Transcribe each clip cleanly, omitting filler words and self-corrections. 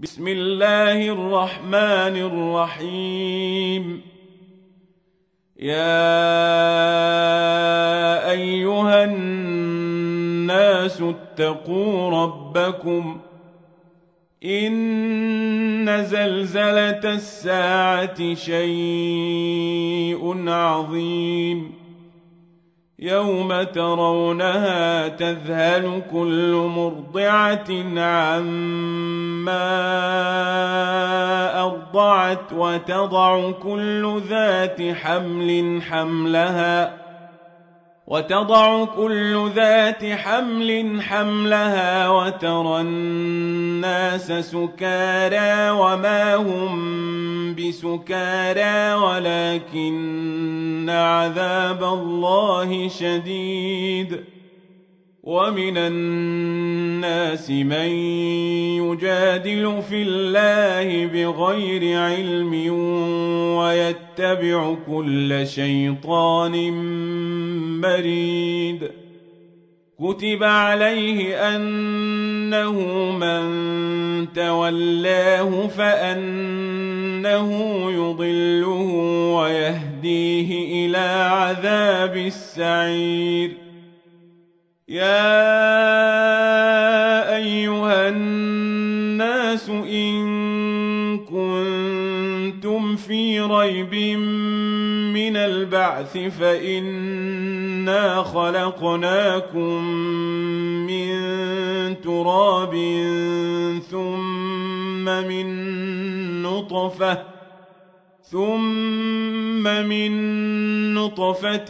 بسم الله الرحمن الرحيم. يا أيها الناس اتقوا ربكم إن زلزلة الساعة شيء عظيم يوم ترونها تذهل كل مرضعة عما أرضعت وتضع كل ذات حمل حملها وترى الناس سكارى وما هم بسكارى ولكن عذاب الله شديد. ومن الناس من يجادل في الله بغير علم ويتبع كل شيطان مريد. كتب عليه أنه من تولاه فأنه يضله ويهديه إلى عذاب السعير. يا أيها الناس إن كنتم في ريب من البعث فإنا خلقناكم من تراب ثم من نطفة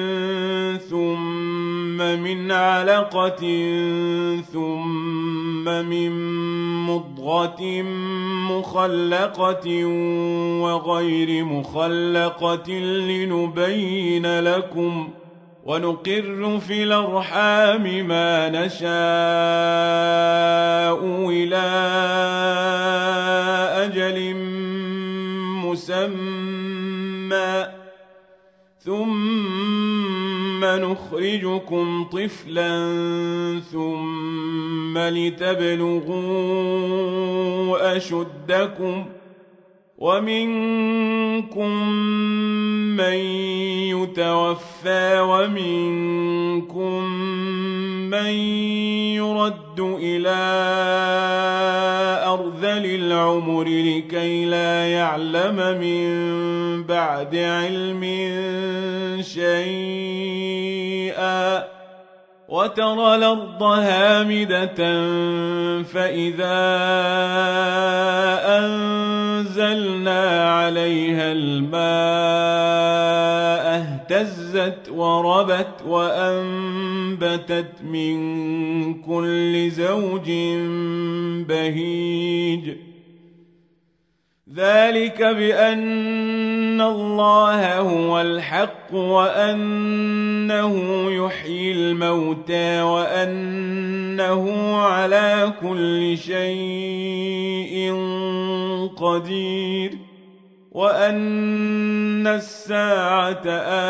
ثم من علقة ثم من مضغة مخلقة وغير مخلقة لنبين لكم ونقر في الأرحام ما نشاء إلى أجل مسمى ثم نخرجكم طفلا ثم لتبلغوا أشدكم ومنكم من يتوفى ومنكم من يرد إلى أرذل العمر لكي لا يعلم من بعد علم شيئا. وترى الأرض هامدة فإذا أنزلنا عليها الماء اهتزت وربت وأنبتت من كل زوج بهيج. ذلك بأن الله هو الحق وأنه يحيي الموتى وأنه على كل شيء قدير وأن الساعة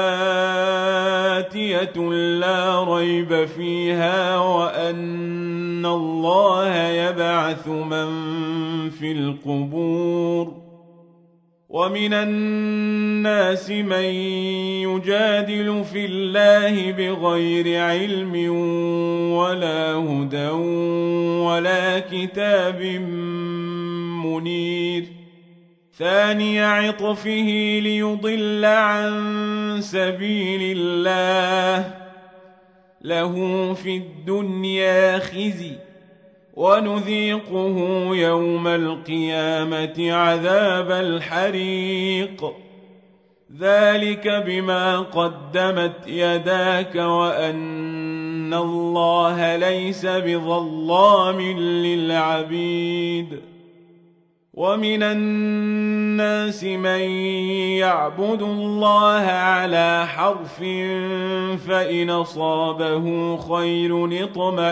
آتية لا ريب فيها وأن الله يبعث من في القبور. ومن الناس من يجادل في الله بغير علم ولا هدى ولا كتاب منير. ثاني عطفه ليضل عن سبيل الله له في الدنيا خزي ونذيقه يوم القيامة عذاب الحريق. ذلك بما قدمت يداك وأن الله ليس بظلام للعبيد. ومن الناس من يعبد الله على حرف فإن أصابه خير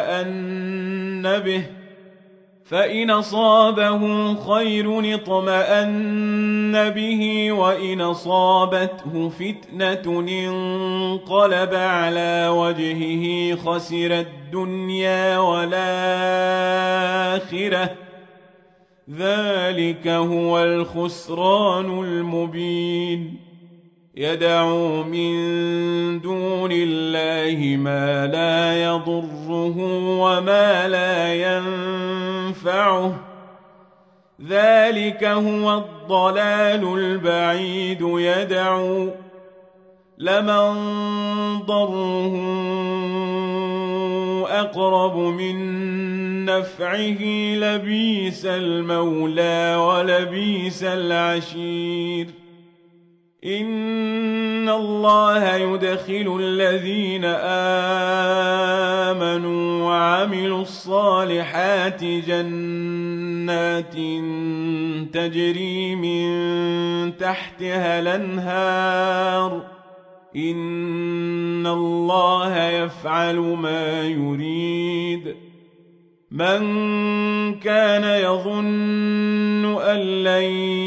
اطمأن به وإن أصابته فتنة انقلب على وجهه خسر الدنيا والآخرة ذلك هو الخسران المبين يدعو من دون الله ما لا يضره وما لا ينفعه ذلك هو الضلال البعيد يدعو لمن ضره أقرب من نفعه لبيس المولى ولبيس العشير إن الله يدخل الذين آمنوا وعملوا الصالحات جنات تجري من تحتها الأنهار إن الله يفعل ما يريد من كان يظن أن لن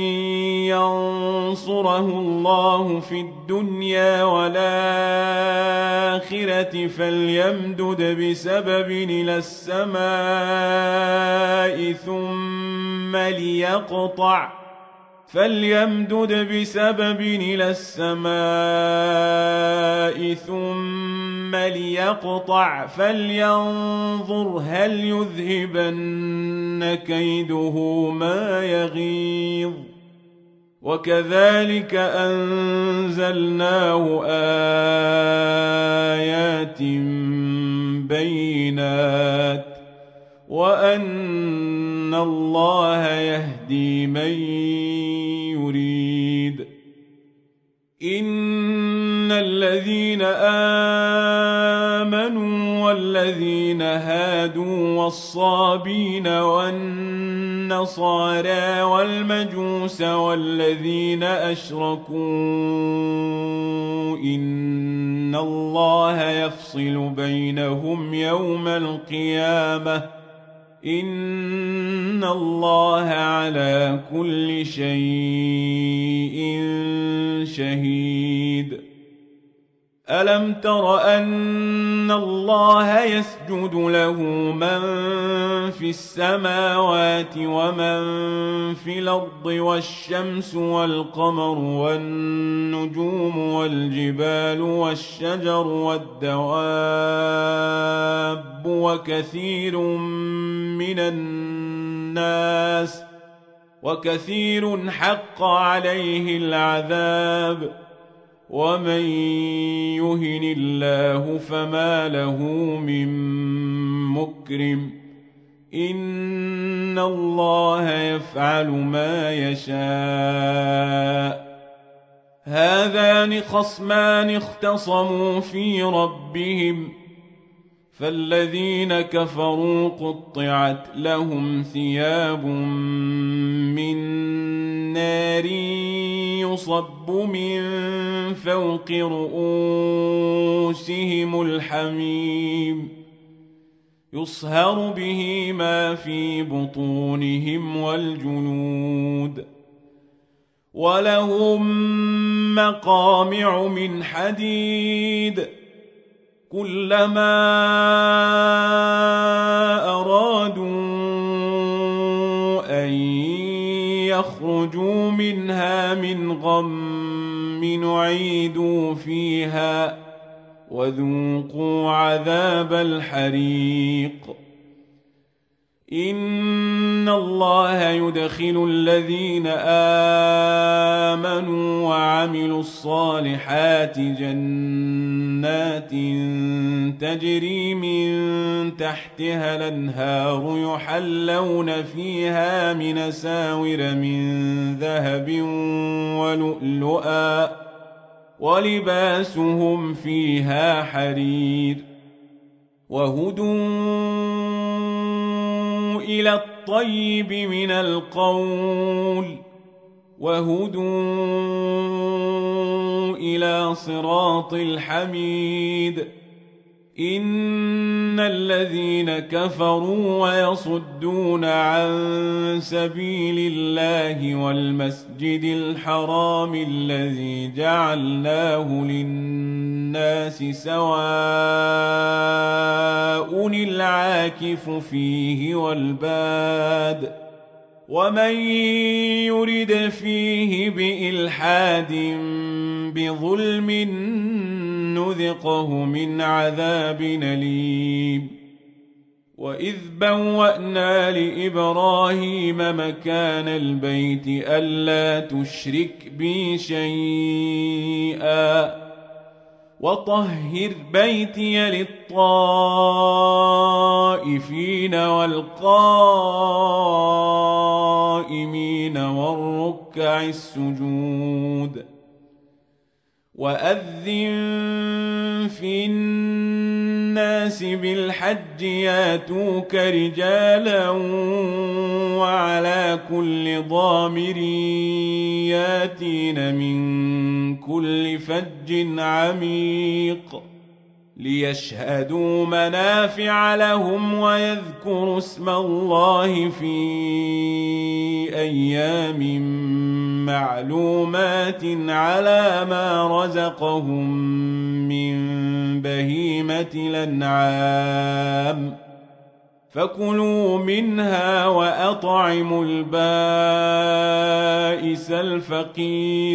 ينصره الله في الدنيا والآخرة فليمدد بسبب إلى السماء ثم ليقطع فلينظر هل يذهبن كيده ما يغيظ وكذلك أنزلناه آيات بينات وأن الله يهدي من يريد إن الذين آمنوا والذين هادوا والصابين والنصارى والمجوس والذين أشركوا إن الله يفصل بينهم يوم القيامة إن الله على كل شيء شهيد ألم تر أن الله يسجد له من في السماوات ومن في الأرض والشمس والقمر والنجوم والجبال والشجر والدواب وكثير حق عليه العذاب ومن يهن الله فما له من مكرم إن الله يفعل ما يشاء هذان خصمان اختصموا في ربهم فالذين كفروا قطعت لهم ثياب من نار يصب من فوق رؤوسهم الحميم يصهر به ما في بطونهم والجنود ولهم مقامع من حديد كلما أرادوا أن يخرجوا منها من غم نعيدوا فيها وذوقوا عذاب الحريق إن الله يدخل الذين آمنوا وعملوا الصالحات جنات تجري من تحتها الأنهار يحلون فيها من أساور من ذهب ولؤلؤا ولباسهم فيها حرير وهدوا إلى الطيب من القول وهدوا إلى صراط الحميد إن الذين كفروا ويصدون عن سبيل الله والمسجد الحرام الذي جعلناه للناس سواء العاكف فيه والباد ومن يرد فيه بإلحاد بظلم نذقه من عذاب أليم وإذ بوأنا لإبراهيم مكان البيت ألا تشرك بي شيئا وطهر بيتي للطائفين والقائمين والركع السجود وأذن في الناس بالحج ياتوك رجالا وعلى كل ضامر ياتين من كل فج عميق ليشهدوا منافع لهم ويذكروا اسم الله في أيام معلومات على ما رزقهم من بهيمة الأنعام فكلوا منها وأطعموا البائس الفقير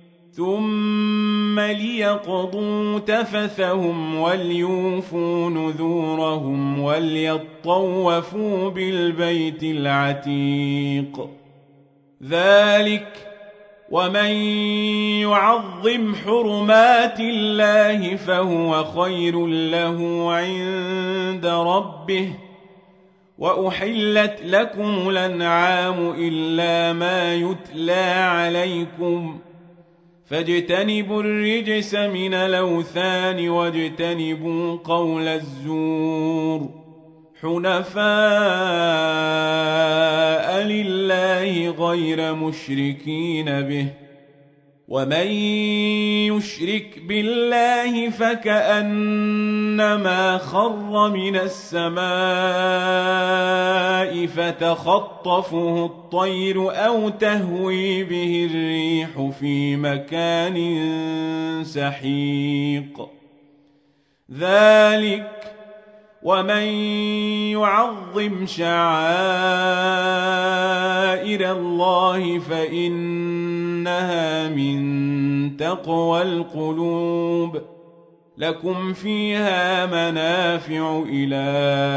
ثم ليقضوا تفثهم وليوفوا نذورهم وليطوفوا بالبيت العتيق ذلك ومن يعظم حرمات الله فهو خير له عند ربه وأحلت لكم الأنعام إلا ما يتلى عليكم فاجتنبوا الرجس من الأوثان واجتنبوا قول الزور حنفاء لله غير مشركين به ومن يشرك بالله فكأنما خر من السماء فتخطفه الطير أو تهوي به الريح في مكان سحيق ذلك ومن يعظم شعائر الله فإنها من تقوى القلوب لكم فيها منافع إلى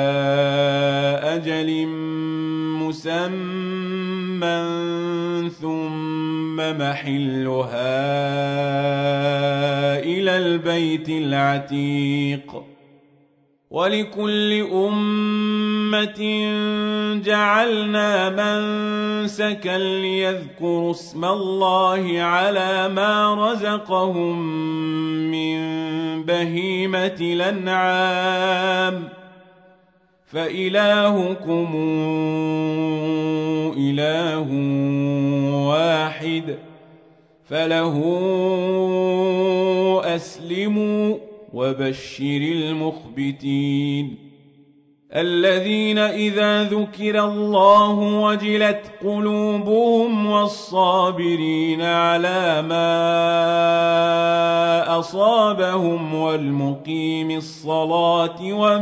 أجل مسمى ثم محلها إلى البيت العتيق ولكل أمة جعلنا منسكا ليذكروا اسم الله على ما رزقهم من بهيمة الأنعام فإلهكم إله واحد فله أسلموا وبشر المخبتين الذين إذا ذكر الله وجلت قلوبهم والصابرين على ما أصابهم والمقيم الصلاة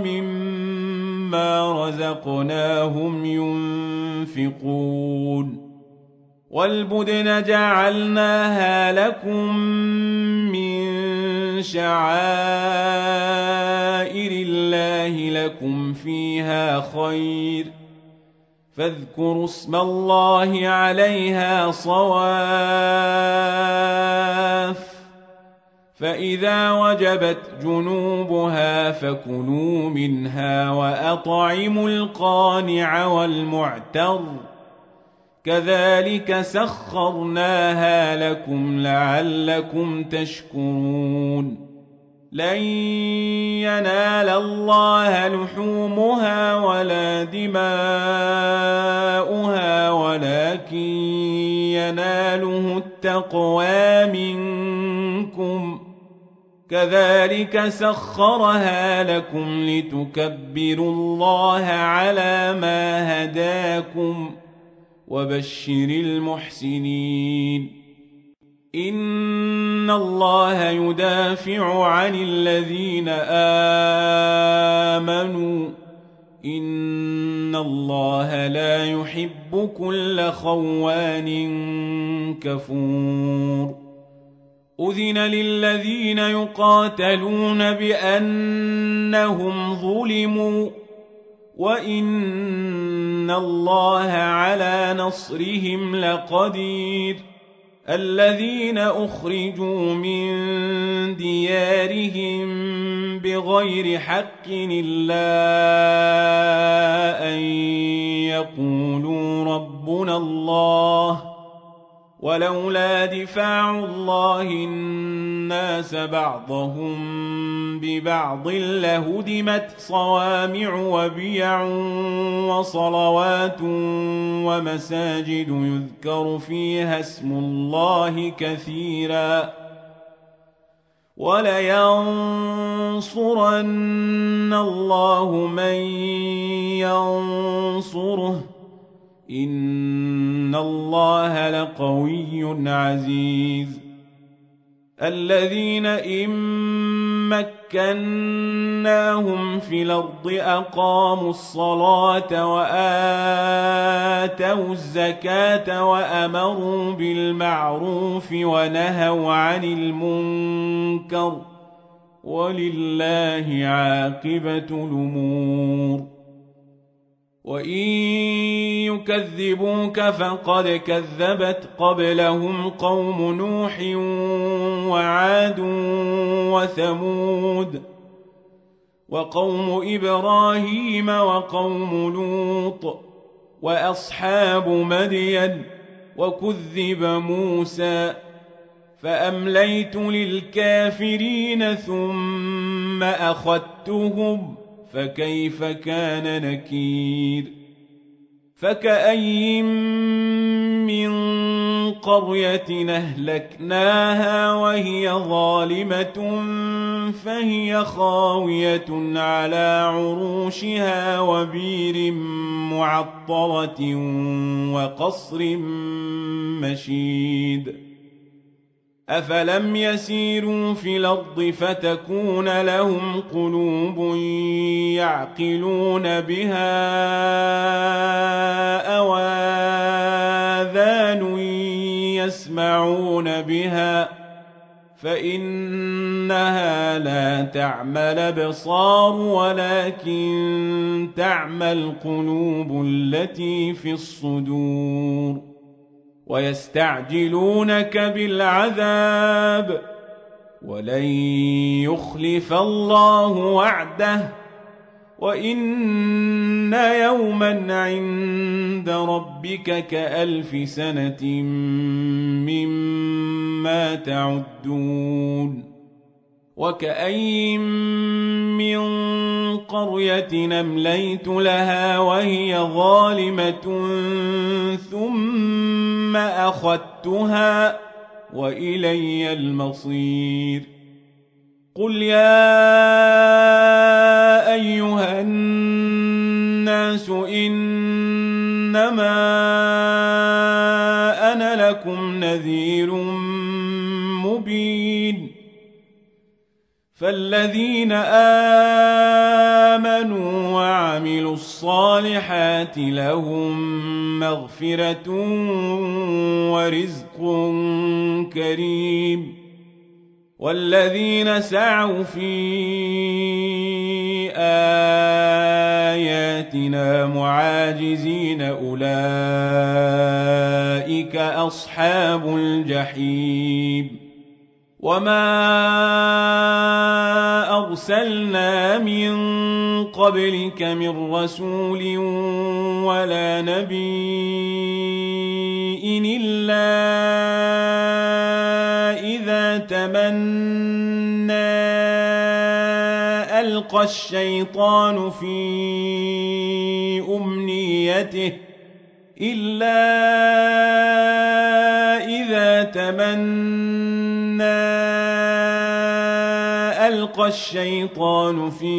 ومما رزقناهم ينفقون والبدن جعلناها لكم من شعائر الله لكم فيها خير فاذكروا اسم الله عليها صواف فإذا وجبت جنوبها فكلوا منها وأطعموا القانع والمعتر كذلك سخرناها لكم لعلكم تشكرون لن ينال الله لحومها ولا دماؤها ولكن يناله التقوى منكم كذلك سخرها لكم لتكبروا الله على ما هداكم وبشر المحسنين إن الله يدافع عن الذين آمنوا إن الله لا يحب كل خوان كفور أذن للذين يقاتلون بأنهم ظلموا وإن الله على نصرهم لقدير الذين أخرجوا من ديارهم بغير حق إلا أن يقولوا ربنا الله ولولا دفاع الله الناس بعضهم ببعض لهدمت صوامع وبيع وصلوات ومساجد يذكر فيها اسم الله كثيرا ولينصرن الله من ينصره إن الله لقوي عزيز الذين إن مكناهم في الأرض أقاموا الصلاة وآتوا الزكاة وأمروا بالمعروف ونهوا عن المنكر ولله عاقبة الأمور وإن يكذبوك فقد كذبت قبلهم قوم نوح وعاد وثمود وقوم إبراهيم وقوم لوط وأصحاب مدين وكذب موسى فأمليت للكافرين ثم أخذتهم فكيف كان نكير فكأي من قرية أهلكناها وهي ظالمة فهي خاوية على عروشها وبير معطلة وقصر مشيد أفلم يسيروا في الأرض فتكون لهم قلوب يعقلون بها أو آذان يسمعون بها فإنها لا تعمى الأبصار ولكن تعمى القلوب التي في الصدور ويستعجلونك بالعذاب ولن يخلف الله وعده وإن يوما عند ربك كألف سنة مما تعدون وكأي من قرية أمليت لها وهي ظالمة ثم أخذتها وإلي المصير قل يا أيها الناس إنما أنا لكم نذير مبين فالذين آمنوا وعملوا الصالحات لهم مغفرة ورزق كريم والذين سعوا في آياتنا معاجزين أولئك أصحاب الجحيم وما أرسلنا من قبلك من رسول ولا نبي إلا إذا تمنى ألقى الشيطان في أمنيته ألقى الشيطان في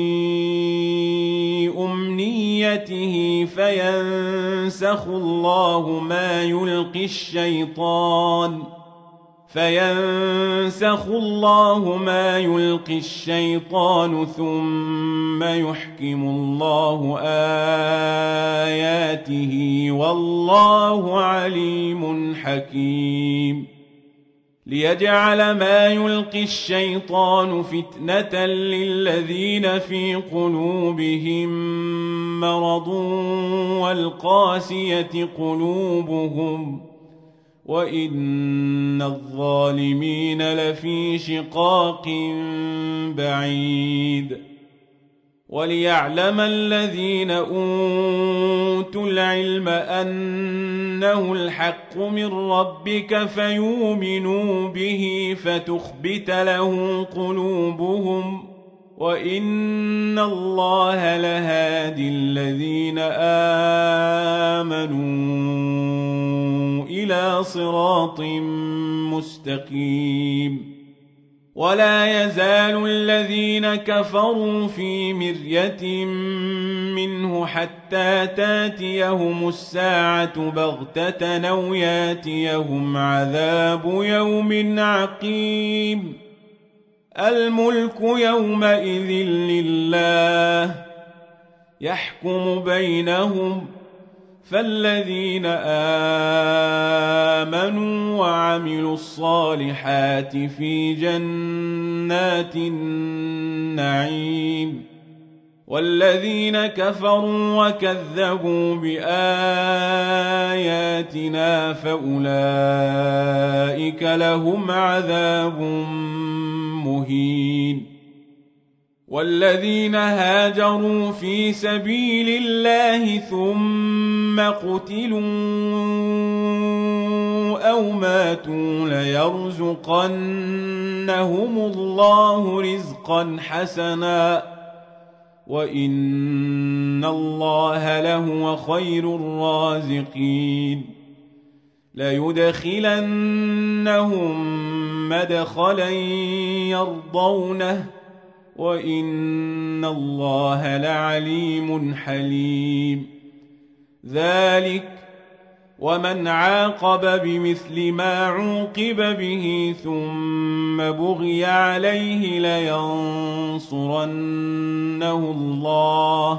أمنيته فينسخ الله ما يلقي الشيطان فينسخ الله ما يلقي الشيطان ثم يحكم الله آياته والله عليم حكيم ليجعل ما يلقي الشيطان فتنة للذين في قلوبهم مرض والقاسية قلوبهم وإن الظالمين لفي شقاق بعيد وليعلم الذين أوتوا العلم أنه الحق من ربك فيؤمنوا به فتخبت له قلوبهم وإن الله لهادي الذين آمنوا إلى صراط مستقيم ولا يزال الذين كفروا في مرية منه حتى تاتيهم الساعة بغتة أو ياتيهم عذاب يوم عقيم الملك يومئذ لله يحكم بينهم فالذين آمنوا وعملوا الصالحات في جنات النعيم والذين كفروا وكذبوا بآياتنا فأولئك لهم عذاب مهين والذين هاجروا في سبيل الله ثم قتلوا أو ماتوا ليرزقنهم الله رزقا حسنا وإن الله لهو خير الرازقين ليدخلنهم مدخلا يرضونه وإن الله لعليم حليم ذلك ومن عاقب بمثل ما عوقب به ثم بغي عليه لينصرنه الله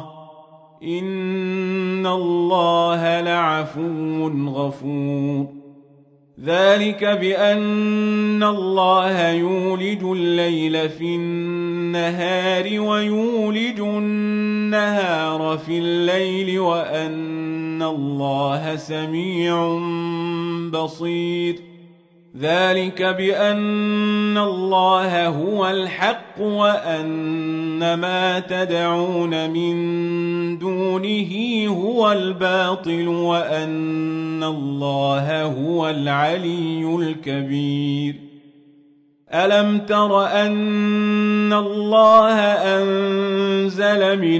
إن الله لعفو غفور ذلك بأن الله يولج الليل في النهار ويولج النهار في الليل وأن الله سميع بصير ذلك بأن الله هو الحق وأن ما تدعون من دونه هو الباطل وأن الله هو العلي الكبير ألم تر أن الله أنزل من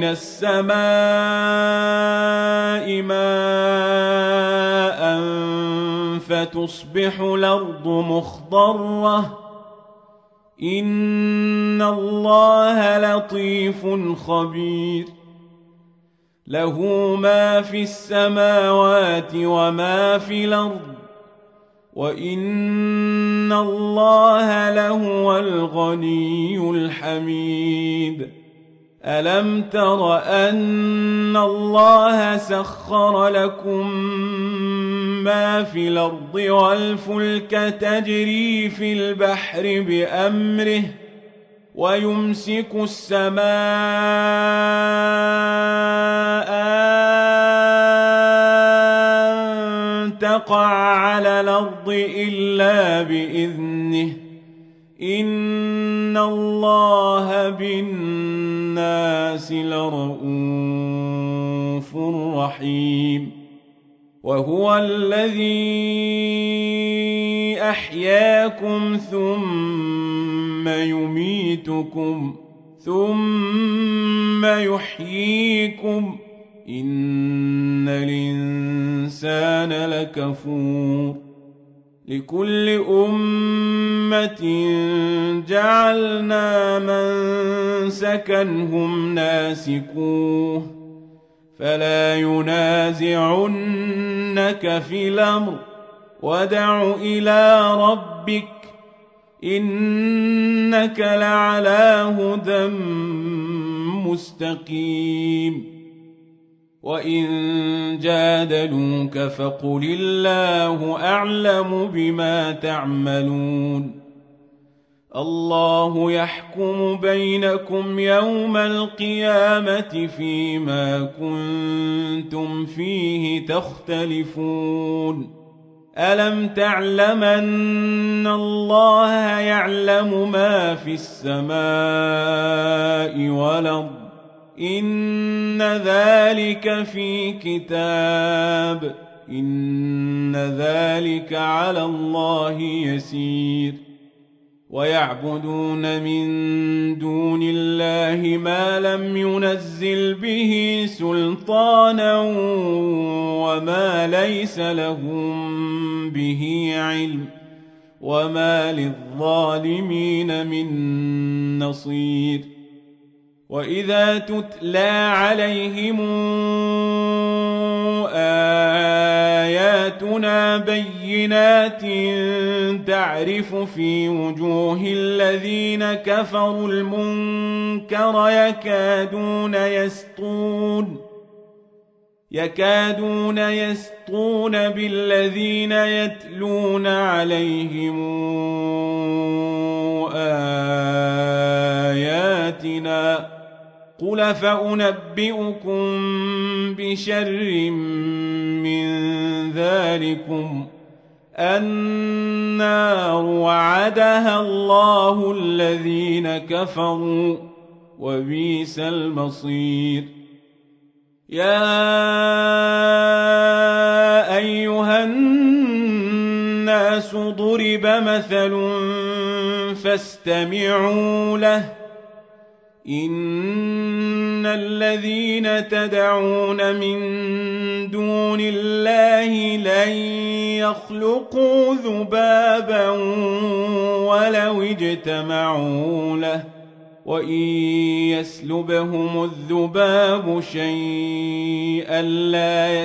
السماء ماء فتصبح الأرض مخضرة إن الله لطيف خبير له ما في السماوات وما في الأرض وإن الله لهو الغني الحميد ألم تر أن الله سخر لكم ما في الأرض والفلك تجري في البحر بأمره ويمسك السماء أن تقع على الأرض إلا بإذنه إن الله بالناس لرؤوف رحيم وهو الذي أحياكم ثم يميتكم ثم يحييكم إن الإنسان لكفور لكل أمة جعلنا منسكا هم ناسكوه فلا ينازعنك في الأمر وادع إلى ربك إنك لعلى هدى مستقيم وإن جادلوك فقل الله أعلم بما تعملون الله يحكم بينكم يوم القيامة فيما كنتم فيه تختلفون ألم تعلم أن الله يعلم ما في السماء والأرض إن ذلك في كتاب إن ذلك على الله يسير ويعبدون من دون الله ما لم ينزل به سلطانا وما ليس لهم به علم وما للظالمين من نصير وإذا تتلى عليهم آياتنا بينات تعرف في وجوه الذين كفروا المنكر يكادون يسطون بالذين يتلون عليهم آياتنا قل فأنبئكم بشر من ذلكم النار وعدها الله الذين كفروا وبئس المصير يا أيها الناس ضرب مثل فاستمعوا له إن الذين تدعون من دون الله لن يخلقوا ذبابا ولو اجتمعوا له وإن يسلبهم الذباب شيئا لا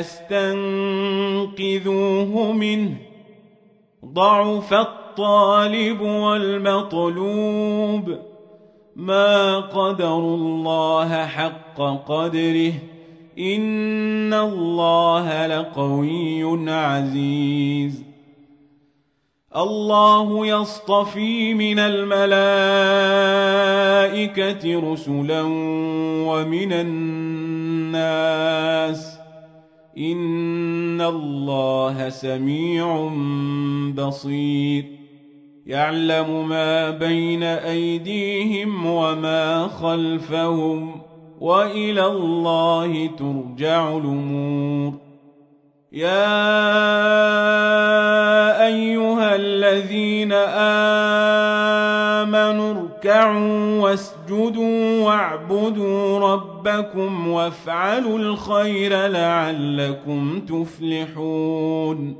يستنقذوه منه ضعف الطالب والمطلوب ما قدروا الله حق قدره إن الله لقوي عزيز الله يصطفي من الملائكة رسلا ومن الناس إن الله سميع بصير يعلم ما بين أيديهم وما خلفهم وإلى الله ترجع الأمور يا أيها الذين آمنوا اركعوا واسجدوا واعبدوا ربكم وافعلوا الخير لعلكم تفلحون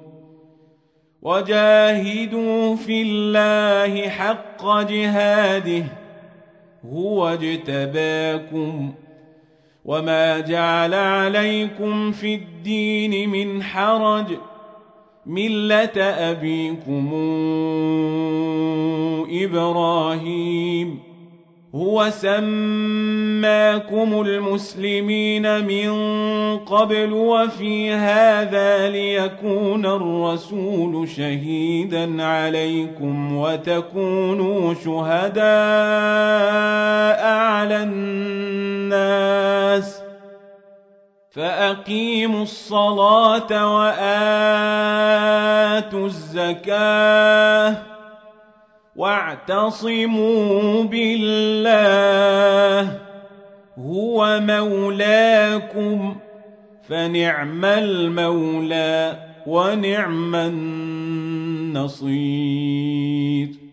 وجاهدوا في الله حق جهاده هو اجتباكم وما جعل عليكم في الدين من حرج ملة أبيكم إبراهيم هو سماكم المسلمين من قبل وفي هذا ليكون الرسول شهيدا عليكم وتكونوا شهداء على الناس فأقيموا الصلاة وآتوا الزكاة واعتصموا بالله هو مولاكم فنعم المولى ونعم النصير